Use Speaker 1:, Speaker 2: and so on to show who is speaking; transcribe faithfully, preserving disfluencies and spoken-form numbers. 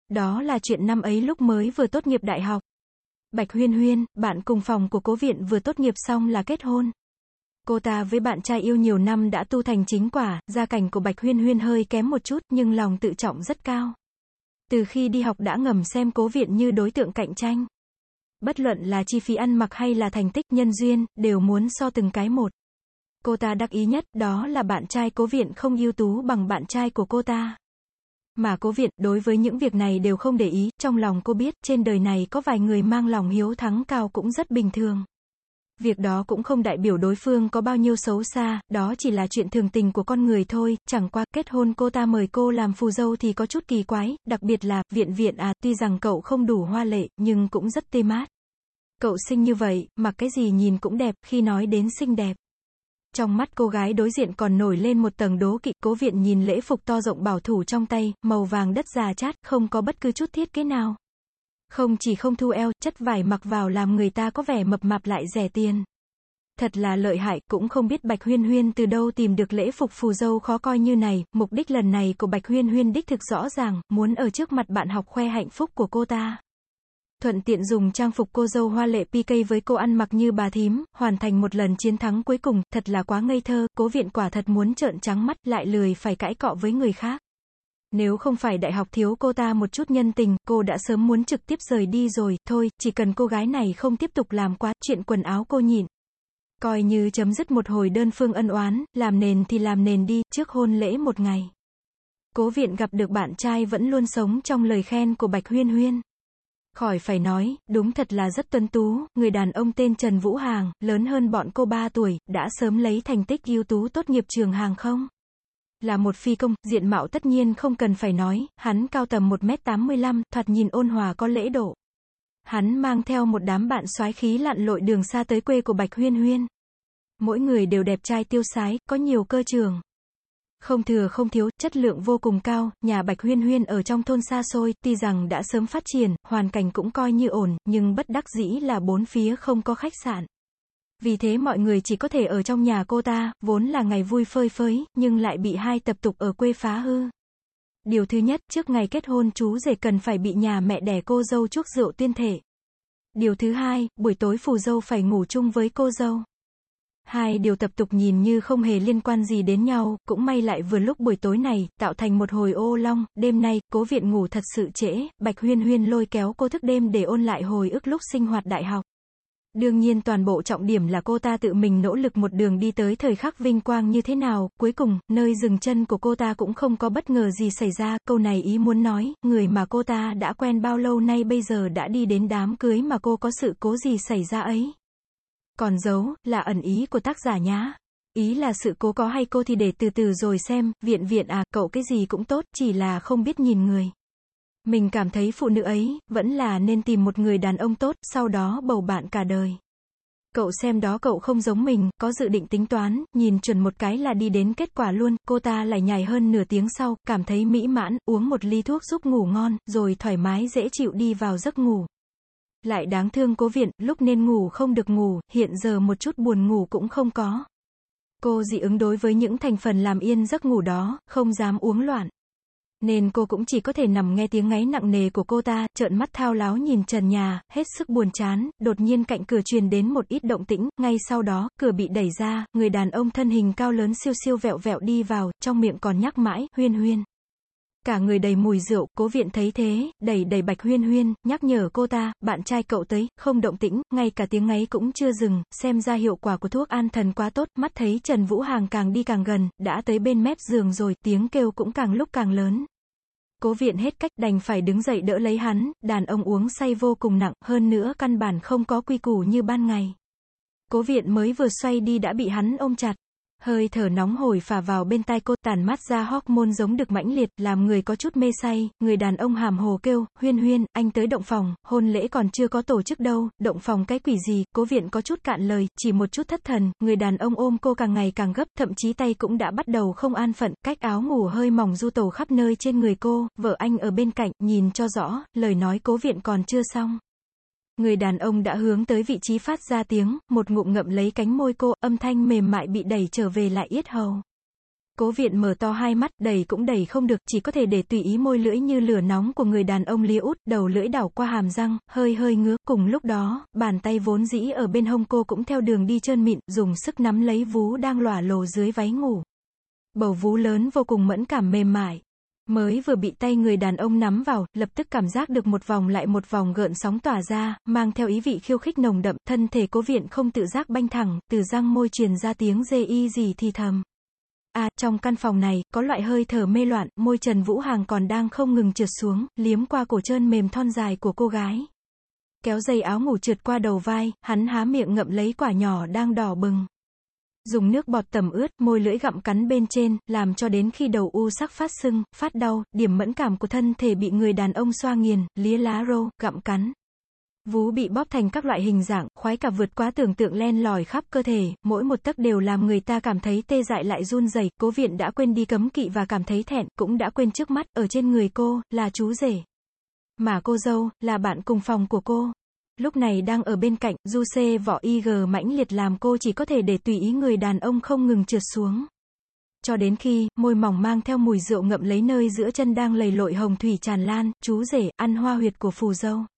Speaker 1: Đó là chuyện năm ấy lúc mới vừa tốt nghiệp đại học. Bạch Huyên Huyên, bạn cùng phòng của Cố Viện vừa tốt nghiệp xong là kết hôn. Cô ta với bạn trai yêu nhiều năm đã tu thành chính quả, gia cảnh của Bạch Huyên Huyên hơi kém một chút nhưng lòng tự trọng rất cao. Từ khi đi học đã ngầm xem Cố Viện như đối tượng cạnh tranh. Bất luận là chi phí ăn mặc hay là thành tích, nhân duyên, đều muốn so từng cái một. Cô ta đắc ý nhất, đó là bạn trai Cố Viện không ưu tú bằng bạn trai của cô ta. Mà Cố Viện, đối với những việc này đều không để ý, trong lòng cô biết, trên đời này có vài người mang lòng hiếu thắng cao cũng rất bình thường. Việc đó cũng không đại biểu đối phương có bao nhiêu xấu xa, đó chỉ là chuyện thường tình của con người thôi, chẳng qua, kết hôn cô ta mời cô làm phù dâu thì có chút kỳ quái, đặc biệt là, Viện Viện à, tuy rằng cậu không đủ hoa lệ, nhưng cũng rất tê mát. Cậu xinh như vậy, mặc cái gì nhìn cũng đẹp, khi nói đến xinh đẹp. Trong mắt cô gái đối diện còn nổi lên một tầng đố kỵ. Cố Viện nhìn lễ phục to rộng bảo thủ trong tay, màu vàng đất già chát, không có bất cứ chút thiết kế nào. Không chỉ không thu eo, chất vải mặc vào làm người ta có vẻ mập mạp lại rẻ tiền. Thật là lợi hại, cũng không biết Bạch Huyên Huyên từ đâu tìm được lễ phục phù dâu khó coi như này. Mục đích lần này của Bạch Huyên Huyên đích thực rõ ràng, muốn ở trước mặt bạn học khoe hạnh phúc của cô ta. Thuận tiện dùng trang phục cô dâu hoa lệ pê ca với cô ăn mặc như bà thím, hoàn thành một lần chiến thắng cuối cùng, thật là quá ngây thơ. Cố Viện quả thật muốn trợn trắng mắt, lại lười phải cãi cọ với người khác. Nếu không phải đại học thiếu cô ta một chút nhân tình, cô đã sớm muốn trực tiếp rời đi rồi. Thôi, chỉ cần cô gái này không tiếp tục làm quá, chuyện quần áo cô nhịn. Coi như chấm dứt một hồi đơn phương ân oán, làm nền thì làm nền đi, trước hôn lễ một ngày. Cố Viện gặp được bạn trai vẫn luôn sống trong lời khen của Bạch Huyên Huyên. Khỏi phải nói, đúng thật là rất tuấn tú, người đàn ông tên Trần Vũ Hàng, lớn hơn bọn cô ba tuổi, đã sớm lấy thành tích ưu tú tốt nghiệp trường hàng không. Là một phi công, diện mạo tất nhiên không cần phải nói, hắn cao tầm một mét tám mươi lăm, thoạt nhìn ôn hòa có lễ độ. Hắn mang theo một đám bạn soái khí lặn lội đường xa tới quê của Bạch Huyên Huyên. Mỗi người đều đẹp trai tiêu sái, có nhiều cơ trường. Không thừa không thiếu, chất lượng vô cùng cao. Nhà Bạch Huyên Huyên ở trong thôn xa xôi, tuy rằng đã sớm phát triển, hoàn cảnh cũng coi như ổn, nhưng bất đắc dĩ là bốn phía không có khách sạn. Vì thế mọi người chỉ có thể ở trong nhà cô ta, vốn là ngày vui phơi phới, nhưng lại bị hai tập tục ở quê phá hư. Điều thứ nhất, trước ngày kết hôn chú rể cần phải bị nhà mẹ đẻ cô dâu chuốc rượu tuyên thể. Điều thứ hai, buổi tối phù dâu phải ngủ chung với cô dâu. Hai điều tập tục nhìn như không hề liên quan gì đến nhau, cũng may lại vừa lúc buổi tối này, tạo thành một hồi ô long. Đêm nay, Cố Viện ngủ thật sự trễ, Bạch Huyên Huyên lôi kéo cô thức đêm để ôn lại hồi ức lúc sinh hoạt đại học. Đương nhiên toàn bộ trọng điểm là cô ta tự mình nỗ lực một đường đi tới thời khắc vinh quang như thế nào. Cuối cùng, nơi dừng chân của cô ta cũng không có bất ngờ gì xảy ra. Câu này ý muốn nói, người mà cô ta đã quen bao lâu nay bây giờ đã đi đến đám cưới mà cô có sự cố gì xảy ra ấy. Còn giấu, là ẩn ý của tác giả nhá. Ý là sự cố có hay cô thì để từ từ rồi xem. Viện Viện à, cậu cái gì cũng tốt, chỉ là không biết nhìn người. Mình cảm thấy phụ nữ ấy, vẫn là nên tìm một người đàn ông tốt, sau đó bầu bạn cả đời. Cậu xem đó, cậu không giống mình, có dự định tính toán, nhìn chuẩn một cái là đi đến kết quả luôn. Cô ta lại nhảy hơn nửa tiếng sau, cảm thấy mỹ mãn, uống một ly thuốc giúp ngủ ngon, rồi thoải mái dễ chịu đi vào giấc ngủ. Lại đáng thương Cố Viện, lúc nên ngủ không được ngủ, hiện giờ một chút buồn ngủ cũng không có. Cô dị ứng đối với những thành phần làm yên giấc ngủ đó, không dám uống loạn. Nên cô cũng chỉ có thể nằm nghe tiếng ngáy nặng nề của cô ta, trợn mắt thao láo nhìn trần nhà, hết sức buồn chán. Đột nhiên cạnh cửa truyền đến một ít động tĩnh, ngay sau đó, cửa bị đẩy ra, người đàn ông thân hình cao lớn siêu siêu vẹo vẹo đi vào, trong miệng còn nhắc mãi, Huyên Huyên. Cả người đầy mùi rượu. Cố Viện thấy thế, đẩy đẩy Bạch Huyên Huyên, nhắc nhở cô ta, bạn trai cậu tới, không động tĩnh, ngay cả tiếng ngáy cũng chưa dừng, xem ra hiệu quả của thuốc an thần quá tốt. Mắt thấy Trần Vũ Hàng càng đi càng gần, đã tới bên mép giường rồi, tiếng kêu cũng càng lúc càng lớn. Cố Viện hết cách, đành phải đứng dậy đỡ lấy hắn. Đàn ông uống say vô cùng nặng, hơn nữa căn bản không có quy củ như ban ngày. Cố Viện mới vừa xoay đi đã bị hắn ôm chặt. Hơi thở nóng hổi phả vào bên tai cô, tản mát ra hormone giống được mãnh liệt, làm người có chút mê say. Người đàn ông hàm hồ kêu, Huyên Huyên, anh tới động phòng, hôn lễ còn chưa có tổ chức đâu. Động phòng cái quỷ gì? Cố Viện có chút cạn lời, chỉ một chút thất thần. Người đàn ông ôm cô càng ngày càng gấp, thậm chí tay cũng đã bắt đầu không an phận, cách áo ngủ hơi mỏng du tẩu khắp nơi trên người cô. Vợ anh ở bên cạnh, nhìn cho rõ, lời nói Cố Viện còn chưa xong. Người đàn ông đã hướng tới vị trí phát ra tiếng, một ngụm ngậm lấy cánh môi cô, âm thanh mềm mại bị đẩy trở về lại yết hầu. Cố Viện mở to hai mắt, đẩy cũng đẩy không được, chỉ có thể để tùy ý môi lưỡi như lửa nóng của người đàn ông lia út, đầu lưỡi đảo qua hàm răng, hơi hơi ngứa, cùng lúc đó, bàn tay vốn dĩ ở bên hông cô cũng theo đường đi trơn mịn, dùng sức nắm lấy vú đang lỏa lồ dưới váy ngủ. Bầu vú lớn vô cùng mẫn cảm mềm mại. Mới vừa bị tay người đàn ông nắm vào, lập tức cảm giác được một vòng lại một vòng gợn sóng tỏa ra, mang theo ý vị khiêu khích nồng đậm, thân thể Cố Viện không tự giác banh thẳng, từ răng môi truyền ra tiếng dê y gì thì thầm. À, trong căn phòng này, có loại hơi thở mê loạn, môi Trần Vũ Hàng còn đang không ngừng trượt xuống, liếm qua cổ trơn mềm thon dài của cô gái. Kéo dây áo ngủ trượt qua đầu vai, hắn há miệng ngậm lấy quả nhỏ đang đỏ bừng. Dùng nước bọt tẩm ướt, môi lưỡi gặm cắn bên trên, làm cho đến khi đầu u sắc phát sưng, phát đau, điểm mẫn cảm của thân thể bị người đàn ông xoa nghiền, lía lá rô, gặm cắn. Vú bị bóp thành các loại hình dạng, khoái cả vượt quá tưởng tượng len lỏi khắp cơ thể, mỗi một tấc đều làm người ta cảm thấy tê dại lại run rẩy. Cố Viện đã quên đi cấm kỵ và cảm thấy thẹn, cũng đã quên trước mắt, ở trên người cô, là chú rể. Mà cô dâu, là bạn cùng phòng của cô. Lúc này đang ở bên cạnh, du xê vỏ i giê mãnh liệt làm cô chỉ có thể để tùy ý người đàn ông không ngừng trượt xuống. Cho đến khi, môi mỏng mang theo mùi rượu ngậm lấy nơi giữa chân đang lầy lội hồng thủy tràn lan, chú rể, ăn hoa huyệt của phù dâu.